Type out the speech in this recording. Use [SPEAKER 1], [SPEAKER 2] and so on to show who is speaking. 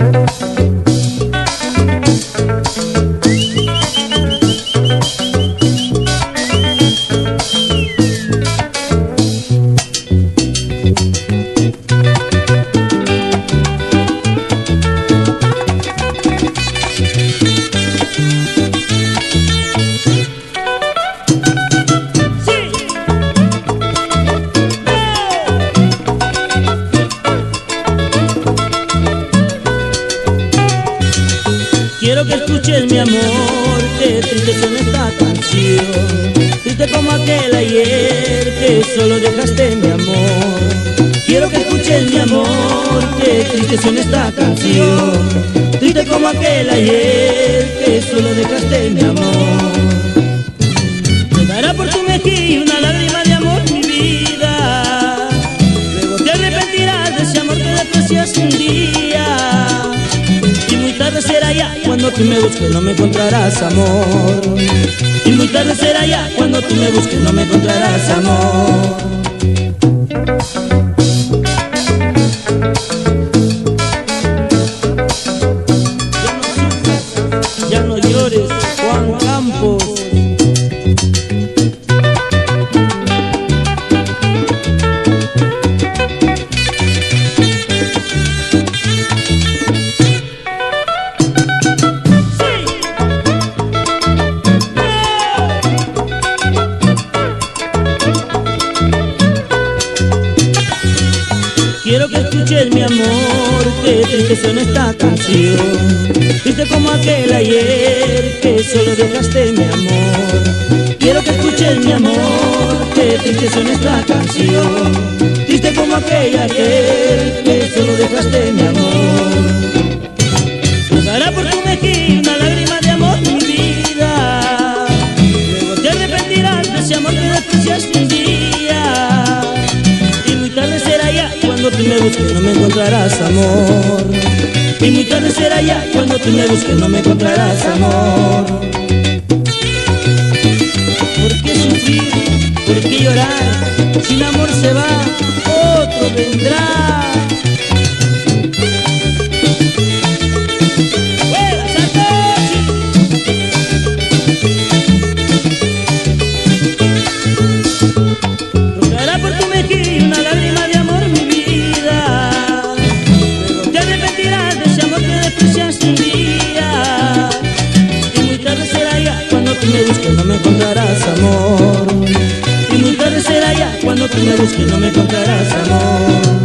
[SPEAKER 1] Quiero que escuches mi amor, que triste suena esta canción, triste como aquel ayer que solo dejaste mi amor. Quiero que escuches mi amor, que triste suena esta canción, triste como aquel ayer que solo dejaste mi amor. Rodará por tu mejilla una lágrima de amor, mi vida, luego te arrepentirás de ese amor que desprecias un día. Y muy tarde será ya cuando tú me busques, no me encontrarás amor. Y muy tarde será ya cuando tú me busques, no me encontrarás amor. Ya no llores, Juan Campos. Quiero que escuches mi amor, que triste suena esta canción, triste como aquel ayer que solo dejaste mi amor. Quiero que escuches mi amor, que triste suena esta canción, triste como aquel ayer que solo dejaste mi amor. Rodará por tu mejilla una lágrima de amor, mi vida, luego te arrepentirás de ese amor que despreciaste un día. Y muy tarde será ya cuando tú me busques, no me encontrarás amor. Y muy tarde será ya cuando tú me busques, no me encontrarás amor. ¿Por qué sufrir? ¿Por qué llorar? Si el amor se va, otro vendrá. Rodará por tu mejilla una lágrima de amor, mi vida, luego te arrepentirás de ese amor que despreciaste un día. Y muy tarde será ya cuando tú me busques, no me encontrarás amor. Y muy tarde será ya cuando tú me busques, no me encontrarás amor.